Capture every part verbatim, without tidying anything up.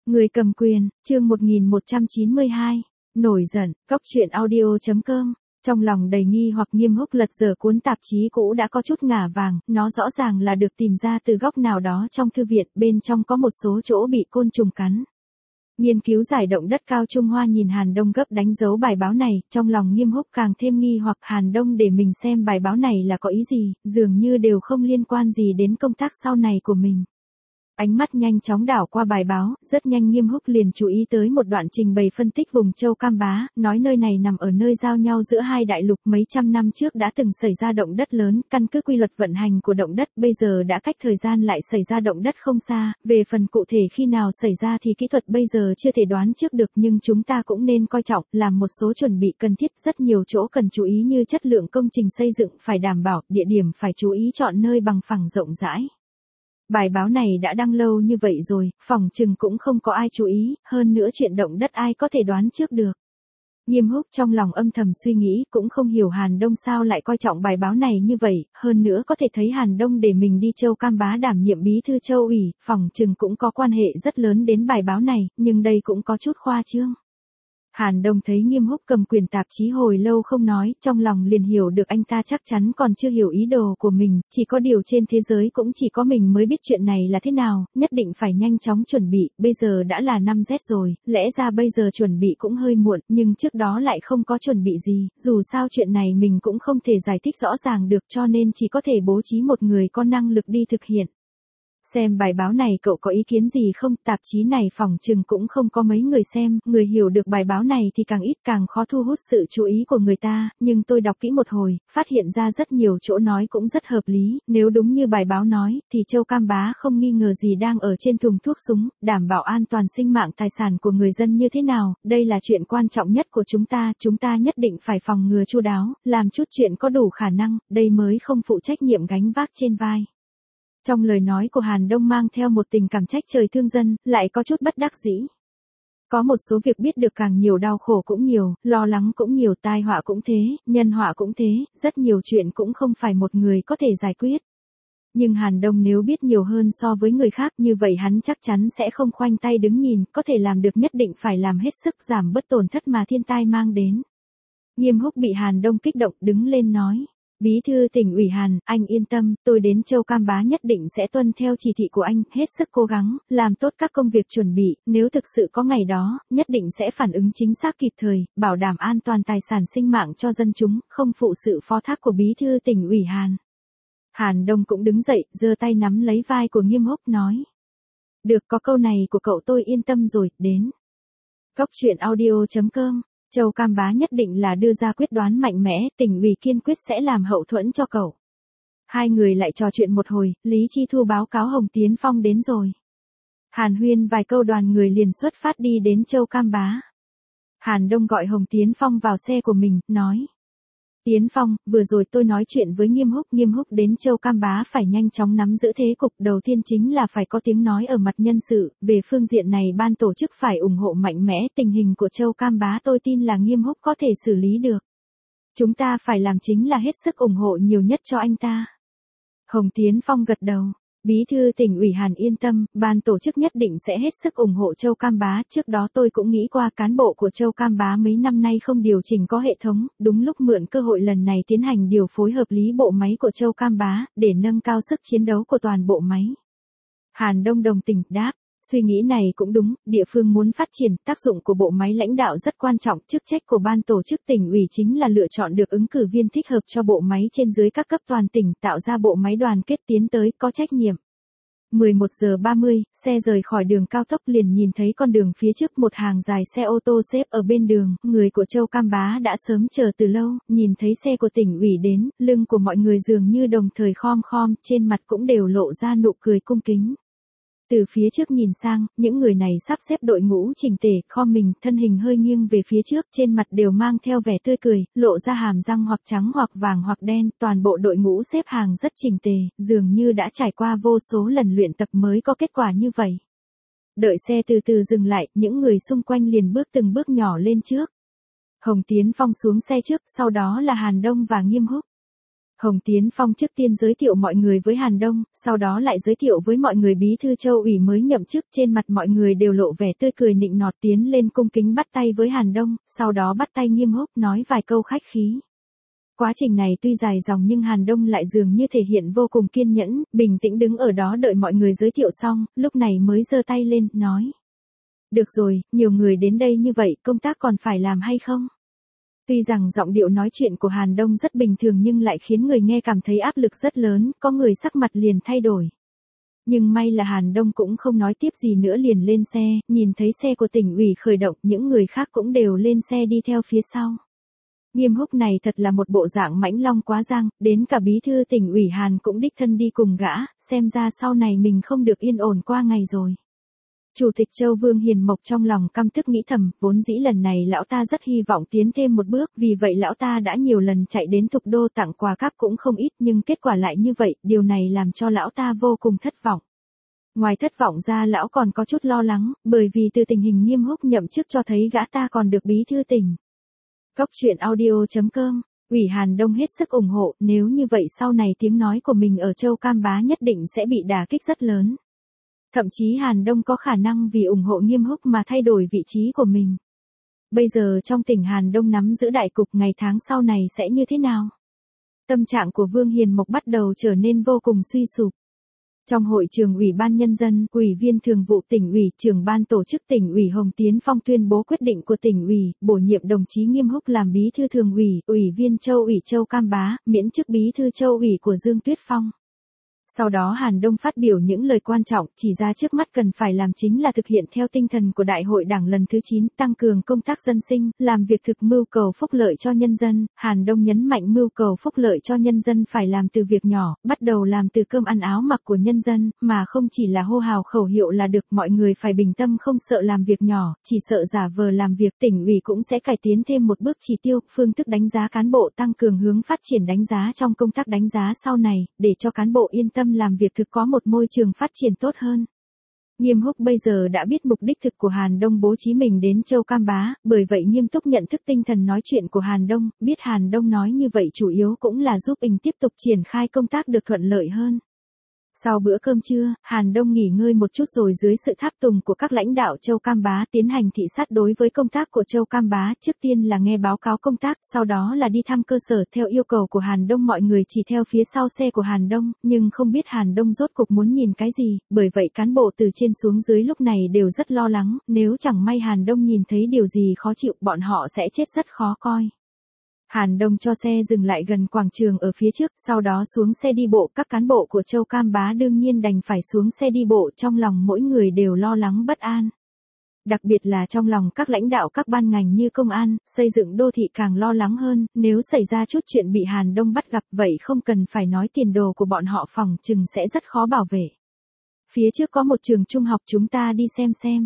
Người cầm quyền, chương một nghìn một trăm chín mươi hai. Nổi giận, Cóc truyện audio chấm com. Trong lòng đầy nghi hoặc Nghiêm Húc lật dở cuốn tạp chí cũ đã có chút ngả vàng, nó rõ ràng là được tìm ra từ góc nào đó trong thư viện, bên trong có một số chỗ bị côn trùng cắn. Nghiên cứu giải động đất Cao Trung Hoa nhìn Hàn Đông gấp đánh dấu bài báo này, trong lòng Nghiêm Húc càng thêm nghi hoặc Hàn Đông để mình xem bài báo này là có ý gì, dường như đều không liên quan gì đến công tác sau này của mình. Ánh mắt nhanh chóng đảo qua bài báo, rất nhanh Nghiêm Húc liền chú ý tới một đoạn trình bày phân tích vùng Châu Cam Bá, nói nơi này nằm ở nơi giao nhau giữa hai đại lục, mấy trăm năm trước đã từng xảy ra động đất lớn, căn cứ quy luật vận hành của động đất bây giờ đã cách thời gian lại xảy ra động đất không xa, về phần cụ thể khi nào xảy ra thì kỹ thuật bây giờ chưa thể đoán trước được, nhưng chúng ta cũng nên coi trọng, làm một số chuẩn bị cần thiết, rất nhiều chỗ cần chú ý như chất lượng công trình xây dựng phải đảm bảo, địa điểm phải chú ý chọn nơi bằng phẳng rộng rãi. Bài báo này đã đăng lâu như vậy rồi, phỏng chừng cũng không có ai chú ý, hơn nữa chuyện động đất ai có thể đoán trước được. Nghiêm Húc trong lòng âm thầm suy nghĩ, cũng không hiểu Hàn Đông sao lại coi trọng bài báo này như vậy, hơn nữa có thể thấy Hàn Đông để mình đi Châu Cam Bá đảm nhiệm bí thư Châu ủy, phỏng chừng cũng có quan hệ rất lớn đến bài báo này, nhưng đây cũng có chút khoa trương. Hàn Đông thấy Nghiêm Húc cầm quyền tạp chí hồi lâu không nói, trong lòng liền hiểu được anh ta chắc chắn còn chưa hiểu ý đồ của mình, chỉ có điều trên thế giới cũng chỉ có mình mới biết chuyện này là thế nào, nhất định phải nhanh chóng chuẩn bị, bây giờ đã là năm Z rồi, lẽ ra bây giờ chuẩn bị cũng hơi muộn, nhưng trước đó lại không có chuẩn bị gì, dù sao chuyện này mình cũng không thể giải thích rõ ràng được cho nên chỉ có thể bố trí một người có năng lực đi thực hiện. Xem bài báo này cậu có ý kiến gì không? Tạp chí này phỏng chừng cũng không có mấy người xem, người hiểu được bài báo này thì càng ít càng khó thu hút sự chú ý của người ta, nhưng tôi đọc kỹ một hồi, phát hiện ra rất nhiều chỗ nói cũng rất hợp lý, nếu đúng như bài báo nói, thì Châu Cam Bá không nghi ngờ gì đang ở trên thùng thuốc súng, đảm bảo an toàn sinh mạng tài sản của người dân như thế nào, đây là chuyện quan trọng nhất của chúng ta, chúng ta nhất định phải phòng ngừa chu đáo, làm chút chuyện có đủ khả năng, đây mới không phụ trách nhiệm gánh vác trên vai. Trong lời nói của Hàn Đông mang theo một tình cảm trách trời thương dân, lại có chút bất đắc dĩ. Có một số việc biết được càng nhiều đau khổ cũng nhiều, lo lắng cũng nhiều, tai họa cũng thế, nhân họa cũng thế, rất nhiều chuyện cũng không phải một người có thể giải quyết. Nhưng Hàn Đông nếu biết nhiều hơn so với người khác như vậy hắn chắc chắn sẽ không khoanh tay đứng nhìn, có thể làm được nhất định phải làm hết sức giảm bớt tổn thất mà thiên tai mang đến. Nghiêm Húc bị Hàn Đông kích động đứng lên nói. Bí thư tỉnh ủy Hàn, anh yên tâm, tôi đến Châu Cam Bá nhất định sẽ tuân theo chỉ thị của anh, hết sức cố gắng, làm tốt các công việc chuẩn bị, nếu thực sự có ngày đó, nhất định sẽ phản ứng chính xác kịp thời, bảo đảm an toàn tài sản sinh mạng cho dân chúng, không phụ sự phó thác của bí thư tỉnh ủy Hàn. Hàn Đông cũng đứng dậy, giơ tay nắm lấy vai của Nghiêm Húc nói. Được, có câu này của cậu tôi yên tâm rồi, đến. Cóc truyện audio chấm com. Châu Cam Bá nhất định là đưa ra quyết đoán mạnh mẽ, tỉnh ủy kiên quyết sẽ làm hậu thuẫn cho cậu. Hai người lại trò chuyện một hồi, Lý Chi Thu báo cáo Hồng Tiến Phong đến rồi. Hàn huyên vài câu đoàn người liền xuất phát đi đến Châu Cam Bá. Hàn Đông gọi Hồng Tiến Phong vào xe của mình, nói. Tiến Phong, vừa rồi tôi nói chuyện với Nghiêm Húc, Nghiêm Húc đến Châu Cam Bá phải nhanh chóng nắm giữ thế cục, đầu tiên chính là phải có tiếng nói ở mặt nhân sự, về phương diện này ban tổ chức phải ủng hộ mạnh mẽ, tình hình của Châu Cam Bá tôi tin là Nghiêm Húc có thể xử lý được. Chúng ta phải làm chính là hết sức ủng hộ nhiều nhất cho anh ta. Hồng Tiến Phong gật đầu. Bí thư tỉnh ủy Hàn yên tâm, ban tổ chức nhất định sẽ hết sức ủng hộ Châu Cam Bá, trước đó tôi cũng nghĩ qua cán bộ của Châu Cam Bá mấy năm nay không điều chỉnh có hệ thống, đúng lúc mượn cơ hội lần này tiến hành điều phối hợp lý bộ máy của Châu Cam Bá, để nâng cao sức chiến đấu của toàn bộ máy. Hàn Đông đồng tình, đáp. Suy nghĩ này cũng đúng, địa phương muốn phát triển, tác dụng của bộ máy lãnh đạo rất quan trọng, chức trách của ban tổ chức tỉnh ủy chính là lựa chọn được ứng cử viên thích hợp cho bộ máy trên dưới các cấp toàn tỉnh, tạo ra bộ máy đoàn kết tiến tới, có trách nhiệm. mười một giờ ba mươi, xe rời khỏi đường cao tốc liền nhìn thấy con đường phía trước một hàng dài xe ô tô xếp ở bên đường, người của Châu Cam Bá đã sớm chờ từ lâu, nhìn thấy xe của tỉnh ủy đến, lưng của mọi người dường như đồng thời khom khom, trên mặt cũng đều lộ ra nụ cười cung kính. Từ phía trước nhìn sang, những người này sắp xếp đội ngũ chỉnh tề, khom mình, thân hình hơi nghiêng về phía trước, trên mặt đều mang theo vẻ tươi cười, lộ ra hàm răng hoặc trắng hoặc vàng hoặc đen, toàn bộ đội ngũ xếp hàng rất chỉnh tề, dường như đã trải qua vô số lần luyện tập mới có kết quả như vậy. Đợi xe từ từ dừng lại, những người xung quanh liền bước từng bước nhỏ lên trước. Hồng Tiến Phong xuống xe trước, sau đó là Hàn Đông và Nghiêm Húc. Hồng Tiến Phong trước tiên giới thiệu mọi người với Hàn Đông, sau đó lại giới thiệu với mọi người bí thư Châu ủy mới nhậm chức, trên mặt mọi người đều lộ vẻ tươi cười nịnh nọt, tiến lên cung kính bắt tay với Hàn Đông, sau đó bắt tay Nghiêm Húc nói vài câu khách khí. Quá trình này tuy dài dòng nhưng Hàn Đông lại dường như thể hiện vô cùng kiên nhẫn, bình tĩnh đứng ở đó đợi mọi người giới thiệu xong, lúc này mới giơ tay lên, nói. Được rồi, nhiều người đến đây như vậy, công tác còn phải làm hay không? Tuy rằng giọng điệu nói chuyện của Hàn Đông rất bình thường nhưng lại khiến người nghe cảm thấy áp lực rất lớn, có người sắc mặt liền thay đổi. Nhưng may là Hàn Đông cũng không nói tiếp gì nữa liền lên xe, nhìn thấy xe của tỉnh ủy khởi động, những người khác cũng đều lên xe đi theo phía sau. Nghiêm Húc này thật là một bộ dạng mãnh long quá giang, đến cả bí thư tỉnh ủy Hàn cũng đích thân đi cùng gã, xem ra sau này mình không được yên ổn qua ngày rồi. Chủ tịch Châu Vương Hiền Mộc trong lòng căm tức nghĩ thầm, vốn dĩ lần này lão ta rất hy vọng tiến thêm một bước, vì vậy lão ta đã nhiều lần chạy đến Thục Đô tặng quà cáp cũng không ít, nhưng kết quả lại như vậy, điều này làm cho lão ta vô cùng thất vọng. Ngoài thất vọng ra lão còn có chút lo lắng, bởi vì từ tình hình Nghiêm Húc nhậm chức cho thấy gã ta còn được bí thư tỉnh. Cốc truyện audio chấm com, ủy Hàn Đông hết sức ủng hộ, nếu như vậy sau này tiếng nói của mình ở Châu Cam Bá nhất định sẽ bị đả kích rất lớn. Thậm chí Hàn Đông có khả năng vì ủng hộ Nghiêm Húc mà thay đổi vị trí của mình. Bây giờ trong tỉnh Hàn Đông nắm giữ đại cục, ngày tháng sau này sẽ như thế nào? Tâm trạng của Vương Hiền Mộc bắt đầu trở nên vô cùng suy sụp. Trong hội trường Ủy ban Nhân dân, Ủy viên thường vụ tỉnh ủy, trưởng ban tổ chức tỉnh ủy Hồng Tiến Phong tuyên bố quyết định của tỉnh ủy, bổ nhiệm đồng chí Nghiêm Húc làm bí thư thường ủy, ủy viên Châu ủy Châu Cam Bá, miễn chức bí thư Châu ủy của Dương Tuyết Phong. Sau đó Hàn Đông phát biểu những lời quan trọng, chỉ ra trước mắt cần phải làm chính là thực hiện theo tinh thần của Đại hội Đảng lần thứ chín, tăng cường công tác dân sinh, làm việc thực mưu cầu phúc lợi cho nhân dân. Hàn Đông nhấn mạnh mưu cầu phúc lợi cho nhân dân phải làm từ việc nhỏ, bắt đầu làm từ cơm ăn áo mặc của nhân dân, mà không chỉ là hô hào khẩu hiệu là được, mọi người phải bình tâm không sợ làm việc nhỏ, chỉ sợ giả vờ làm việc. Tỉnh ủy cũng sẽ cải tiến thêm một bước chỉ tiêu, phương thức đánh giá cán bộ, tăng cường hướng phát triển đánh giá trong công tác đánh giá sau này, để cho cán bộ yên tâm làm việc thực có một môi trường phát triển tốt hơn. Nghiêm Húc bây giờ đã biết mục đích thực của Hàn Đông bố trí mình đến Châu Cam Bá, bởi vậy nghiêm túc nhận thức tinh thần nói chuyện của Hàn Đông, biết Hàn Đông nói như vậy chủ yếu cũng là giúp anh tiếp tục triển khai công tác được thuận lợi hơn. Sau bữa cơm trưa, Hàn Đông nghỉ ngơi một chút rồi dưới sự tháp tùng của các lãnh đạo Châu Cam Bá tiến hành thị sát đối với công tác của Châu Cam Bá, trước tiên là nghe báo cáo công tác, sau đó là đi thăm cơ sở. Theo yêu cầu của Hàn Đông mọi người chỉ theo phía sau xe của Hàn Đông, nhưng không biết Hàn Đông rốt cuộc muốn nhìn cái gì, bởi vậy cán bộ từ trên xuống dưới lúc này đều rất lo lắng, nếu chẳng may Hàn Đông nhìn thấy điều gì khó chịu bọn họ sẽ chết rất khó coi. Hàn Đông cho xe dừng lại gần quảng trường ở phía trước, sau đó xuống xe đi bộ, các cán bộ của Châu Cam Bá đương nhiên đành phải xuống xe đi bộ, trong lòng mỗi người đều lo lắng bất an. Đặc biệt là trong lòng các lãnh đạo các ban ngành như công an, xây dựng đô thị càng lo lắng hơn, nếu xảy ra chút chuyện bị Hàn Đông bắt gặp vậy không cần phải nói tiền đồ của bọn họ phòng chừng sẽ rất khó bảo vệ. Phía trước có một trường trung học chúng ta đi xem xem.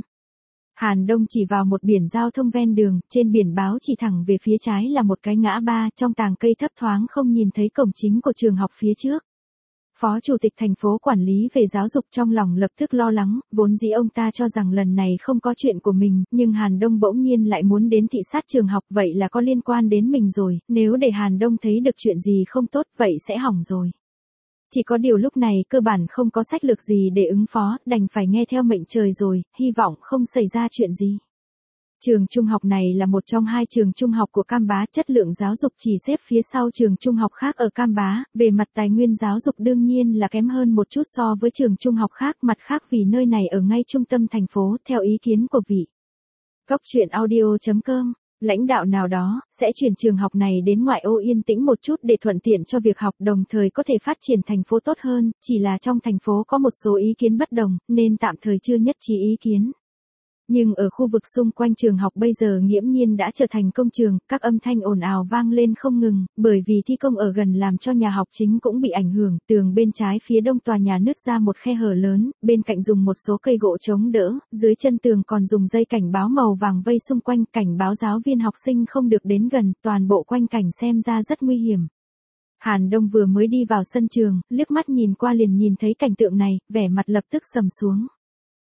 Hàn Đông chỉ vào một biển giao thông ven đường, trên biển báo chỉ thẳng về phía trái là một cái ngã ba, trong tàng cây thấp thoáng không nhìn thấy cổng chính của trường học phía trước. Phó Chủ tịch thành phố quản lý về giáo dục trong lòng lập tức lo lắng, vốn dĩ ông ta cho rằng lần này không có chuyện của mình, nhưng Hàn Đông bỗng nhiên lại muốn đến thị sát trường học, vậy là có liên quan đến mình rồi, nếu để Hàn Đông thấy được chuyện gì không tốt vậy sẽ hỏng rồi. Chỉ có điều lúc này cơ bản không có sách lược gì để ứng phó, đành phải nghe theo mệnh trời rồi, hy vọng không xảy ra chuyện gì. Trường trung học này là một trong hai trường trung học của Cam Bá, chất lượng giáo dục chỉ xếp phía sau trường trung học khác ở Cam Bá, về mặt tài nguyên giáo dục đương nhiên là kém hơn một chút so với trường trung học khác, mặt khác vì nơi này ở ngay trung tâm thành phố, theo ý kiến của vị Cốc truyện audio chấm com. Lãnh đạo nào đó, sẽ chuyển trường học này đến ngoại ô yên tĩnh một chút để thuận tiện cho việc học đồng thời có thể phát triển thành phố tốt hơn, chỉ là trong thành phố có một số ý kiến bất đồng, nên tạm thời chưa nhất trí ý kiến. Nhưng ở khu vực xung quanh trường học bây giờ nghiễm nhiên đã trở thành công trường, các âm thanh ồn ào vang lên không ngừng, bởi vì thi công ở gần làm cho nhà học chính cũng bị ảnh hưởng, tường bên trái phía đông tòa nhà nứt ra một khe hở lớn, bên cạnh dùng một số cây gỗ chống đỡ, dưới chân tường còn dùng dây cảnh báo màu vàng vây xung quanh, cảnh báo giáo viên học sinh không được đến gần, toàn bộ quanh cảnh xem ra rất nguy hiểm. Hàn Đông vừa mới đi vào sân trường, liếc mắt nhìn qua liền nhìn thấy cảnh tượng này, vẻ mặt lập tức sầm xuống.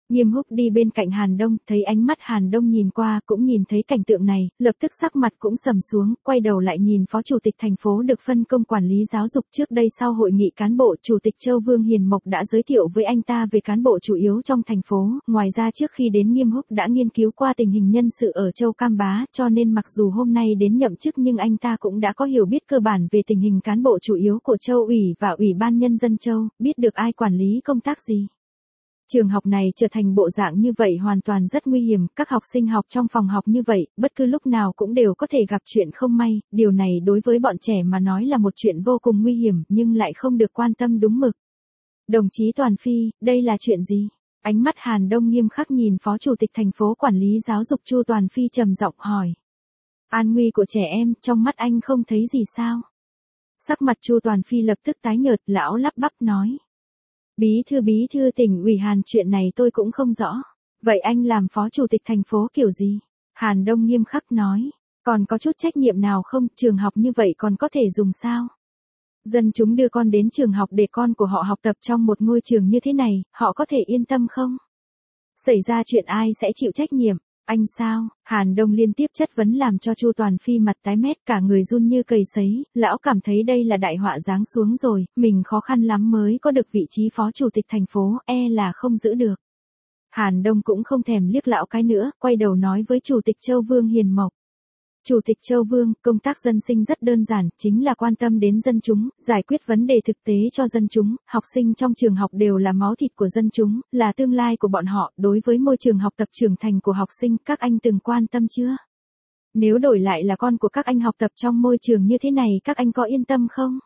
Nghiêm Húc đi bên cạnh Hàn Đông, thấy ánh mắt Hàn Đông nhìn qua cũng nhìn thấy cảnh tượng này, lập tức sắc mặt cũng sầm xuống, quay đầu lại nhìn Phó Chủ tịch thành phố được phân công quản lý giáo dục. Trước đây sau hội nghị cán bộ, Chủ tịch Châu Vương Hiền Mộc đã giới thiệu với anh ta về cán bộ chủ yếu trong thành phố, ngoài ra trước khi đến Nghiêm Húc đã nghiên cứu qua tình hình nhân sự ở Châu Cam Bá, cho nên mặc dù hôm nay đến nhậm chức nhưng anh ta cũng đã có hiểu biết cơ bản về tình hình cán bộ chủ yếu của Châu ủy và Ủy ban Nhân dân Châu, biết được ai quản lý công tác gì. Trường học này trở thành bộ dạng như vậy hoàn toàn rất nguy hiểm, các học sinh học trong phòng học như vậy, bất cứ lúc nào cũng đều có thể gặp chuyện không may, điều này đối với bọn trẻ mà nói là một chuyện vô cùng nguy hiểm nhưng lại không được quan tâm đúng mực. Đồng chí Toàn Phi, đây là chuyện gì? Ánh mắt Hàn Đông nghiêm khắc nhìn Phó Chủ tịch thành phố quản lý giáo dục Chu Toàn Phi trầm giọng hỏi. An nguy của trẻ em, trong mắt anh không thấy gì sao? Sắc mặt Chu Toàn Phi lập tức tái nhợt, lão lắp bắp nói. Bí thư bí thư tỉnh ủy Hàn, chuyện này tôi cũng không rõ. Vậy anh làm Phó Chủ tịch thành phố kiểu gì? Hàn Đông nghiêm khắc nói. Còn có chút trách nhiệm nào không, trường học như vậy còn có thể dùng sao? Dân chúng đưa con đến trường học để con của họ học tập trong một ngôi trường như thế này, họ có thể yên tâm không? Xảy ra chuyện ai sẽ chịu trách nhiệm? Anh sao? Hàn Đông liên tiếp chất vấn làm cho Chu Toàn Phi mặt tái mét, cả người run như cầy sấy, lão cảm thấy đây là đại họa giáng xuống rồi, mình khó khăn lắm mới có được vị trí Phó Chủ tịch thành phố, e là không giữ được. Hàn Đông cũng không thèm liếc lão cái nữa, quay đầu nói với Chủ tịch Châu Vương Hiền Mộc. Chủ tịch Châu Vương, công tác dân sinh rất đơn giản, chính là quan tâm đến dân chúng, giải quyết vấn đề thực tế cho dân chúng, học sinh trong trường học đều là máu thịt của dân chúng, là tương lai của bọn họ, đối với môi trường học tập trưởng thành của học sinh, các anh từng quan tâm chưa? Nếu đổi lại là con của các anh học tập trong môi trường như thế này, các anh có yên tâm không?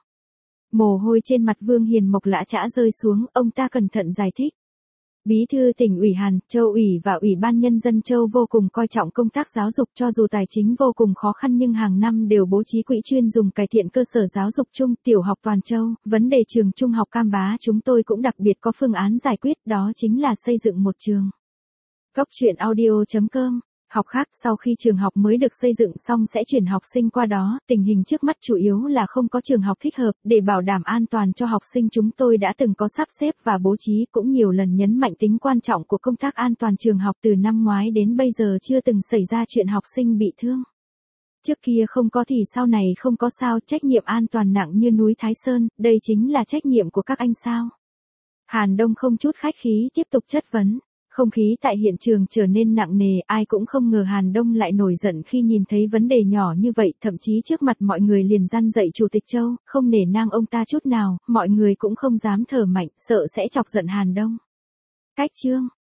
Mồ hôi trên mặt Vương Hiền Mộc lã chã rơi xuống, ông ta cẩn thận giải thích. Bí thư tỉnh ủy Hàn, Châu ủy và Ủy ban Nhân dân Châu vô cùng coi trọng công tác giáo dục, cho dù tài chính vô cùng khó khăn nhưng hàng năm đều bố trí quỹ chuyên dùng cải thiện cơ sở giáo dục chung, tiểu học toàn Châu, vấn đề trường trung học Cam Bá chúng tôi cũng đặc biệt có phương án giải quyết, đó chính là xây dựng một trường. Góc truyện audio chấm com. Học khác, sau khi trường học mới được xây dựng xong sẽ chuyển học sinh qua đó, tình hình trước mắt chủ yếu là không có trường học thích hợp, để bảo đảm an toàn cho học sinh chúng tôi đã từng có sắp xếp và bố trí, cũng nhiều lần nhấn mạnh tính quan trọng của công tác an toàn trường học, từ năm ngoái đến bây giờ chưa từng xảy ra chuyện học sinh bị thương. Trước kia không có thì sau này không có sao, trách nhiệm an toàn nặng như núi Thái Sơn, đây chính là trách nhiệm của các anh sao? Hàn Đông không chút khách khí tiếp tục chất vấn. Không khí tại hiện trường trở nên nặng nề, ai cũng không ngờ Hàn Đông lại nổi giận khi nhìn thấy vấn đề nhỏ như vậy, thậm chí trước mặt mọi người liền răn dạy Chủ tịch Châu, không nể nang ông ta chút nào, mọi người cũng không dám thở mạnh, sợ sẽ chọc giận Hàn Đông. Cách chương